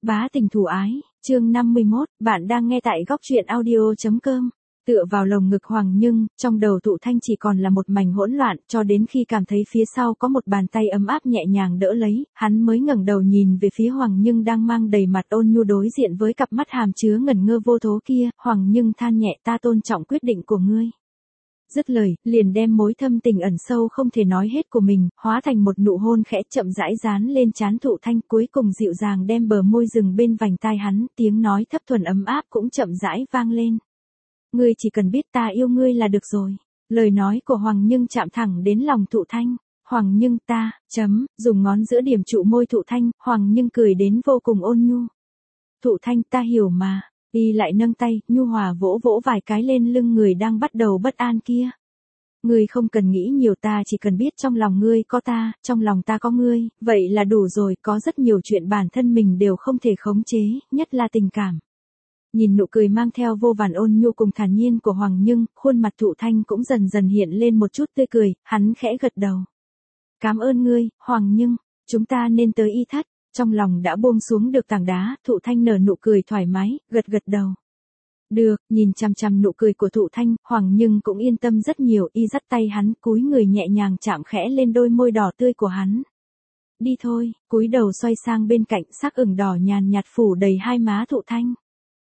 Bá tình thủ ái, chương 51, bạn đang nghe tại góc truyện audio.com. Tựa vào lồng ngực Hoàng Nhưng, trong đầu Thụ Thanh chỉ còn là một mảnh hỗn loạn, cho đến khi cảm thấy phía sau có một bàn tay ấm áp nhẹ nhàng đỡ lấy, hắn mới ngẩng đầu nhìn về phía Hoàng Nhưng đang mang đầy mặt ôn nhu đối diện với cặp mắt hàm chứa ngẩn ngơ vô thố kia. Hoàng Nhưng than nhẹ, ta tôn trọng quyết định của ngươi. Dứt lời, liền đem mối thâm tình ẩn sâu không thể nói hết của mình, hóa thành một nụ hôn khẽ chậm rãi dán lên trán Thụ Thanh, cuối cùng dịu dàng đem bờ môi dừng bên vành tai hắn, tiếng nói thấp thuần ấm áp cũng chậm rãi vang lên. Ngươi chỉ cần biết ta yêu ngươi là được rồi. Lời nói của Hoàng Nhưng chạm thẳng đến lòng Thụ Thanh. Hoàng Nhưng ta, dùng ngón giữa điểm trụ môi Thụ Thanh, Hoàng Nhưng cười đến vô cùng ôn nhu. Thụ Thanh, ta hiểu mà. Y lại nâng tay, nhu hòa vỗ vỗ vài cái lên lưng người đang bắt đầu bất an kia. Ngươi không cần nghĩ nhiều, ta chỉ cần biết trong lòng ngươi có ta, trong lòng ta có ngươi, vậy là đủ rồi. Có rất nhiều chuyện bản thân mình đều không thể khống chế, nhất là tình cảm. Nhìn nụ cười mang theo vô vàn ôn nhu cùng thản nhiên của Hoàng Nhưng, khuôn mặt Thụ Thanh cũng dần dần hiện lên một chút tươi cười, hắn khẽ gật đầu. Cảm ơn ngươi, Hoàng Nhưng, chúng ta nên tới y thất. Trong lòng đã buông xuống được tảng đá, Thụ Thanh nở nụ cười thoải mái, gật gật đầu. Được, nhìn chằm chằm nụ cười của Thụ Thanh, Hoàng Nhưng cũng yên tâm rất nhiều, y dắt tay hắn, cúi người nhẹ nhàng chạm khẽ lên đôi môi đỏ tươi của hắn. Đi thôi, cúi đầu xoay sang bên cạnh, sắc ửng đỏ nhàn nhạt phủ đầy hai má Thụ Thanh.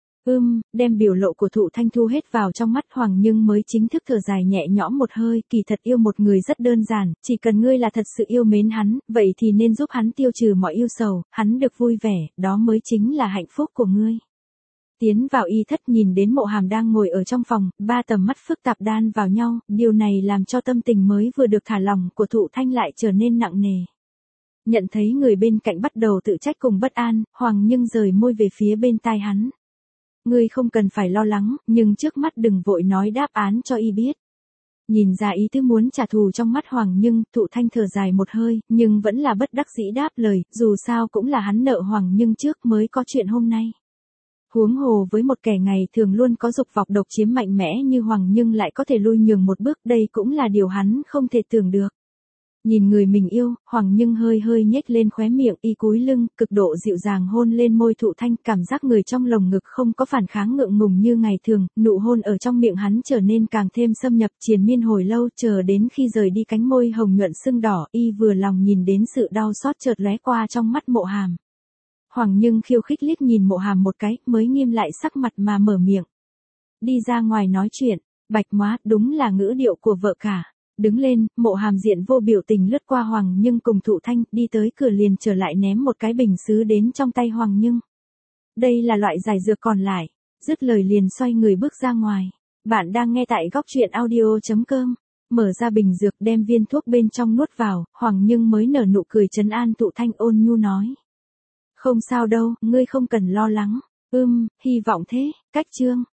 Đem biểu lộ của Thụ Thanh thu hết vào trong mắt, Hoàng Nhưng mới chính thức thở dài nhẹ nhõm một hơi, kỳ thật yêu một người rất đơn giản, chỉ cần ngươi là thật sự yêu mến hắn, vậy thì nên giúp hắn tiêu trừ mọi ưu sầu, hắn được vui vẻ, đó mới chính là hạnh phúc của ngươi. Tiến vào y thất, nhìn đến Mộ Hàm đang ngồi ở trong phòng, ba tầm mắt phức tạp đan vào nhau, điều này làm cho tâm tình mới vừa được thả lỏng của Thụ Thanh lại trở nên nặng nề. Nhận thấy người bên cạnh bắt đầu tự trách cùng bất an, Hoàng Nhưng rời môi về phía bên tai hắn. Ngươi không cần phải lo lắng, nhưng trước mắt đừng vội nói đáp án cho y biết. Nhìn ra ý tứ muốn trả thù trong mắt Hoàng Nhưng, Thụ Thanh thở dài một hơi, nhưng vẫn là bất đắc dĩ đáp lời, dù sao cũng là hắn nợ Hoàng Nhưng trước mới có chuyện hôm nay. Huống hồ với một kẻ ngày thường luôn có dục vọng độc chiếm mạnh mẽ như Hoàng Nhưng lại có thể lui nhường một bước, đây cũng là điều hắn không thể tưởng được. Nhìn người mình yêu, Hoàng Nhưng hơi hơi nhếch lên khóe miệng, y cúi lưng, cực độ dịu dàng hôn lên môi Thụ Thanh, cảm giác người trong lồng ngực không có phản kháng ngượng ngùng như ngày thường, nụ hôn ở trong miệng hắn trở nên càng thêm xâm nhập, triền miên hồi lâu, chờ đến khi rời đi cánh môi hồng nhuận sưng đỏ, y vừa lòng nhìn đến sự đau xót chợt lóe qua trong mắt Mộ Hàm. Hoàng Nhưng khiêu khích liếc nhìn Mộ Hàm một cái, mới nghiêm lại sắc mặt mà mở miệng. Đi ra ngoài nói chuyện, bạch móa, đúng là ngữ điệu của vợ cả. Đứng lên, Mộ Hàm diện vô biểu tình lướt qua Hoàng Nhưng cùng Thụ Thanh, đi tới cửa liền trở lại ném một cái bình sứ đến trong tay Hoàng Nhưng. Đây là loại giải dược còn lại. Dứt lời liền xoay người bước ra ngoài. Bạn đang nghe tại góc truyện audio.com. Mở ra bình dược, đem viên thuốc bên trong nuốt vào, Hoàng Nhưng mới nở nụ cười trấn an Thụ Thanh, ôn nhu nói. Không sao đâu, ngươi không cần lo lắng. Hy vọng thế. Cách chương.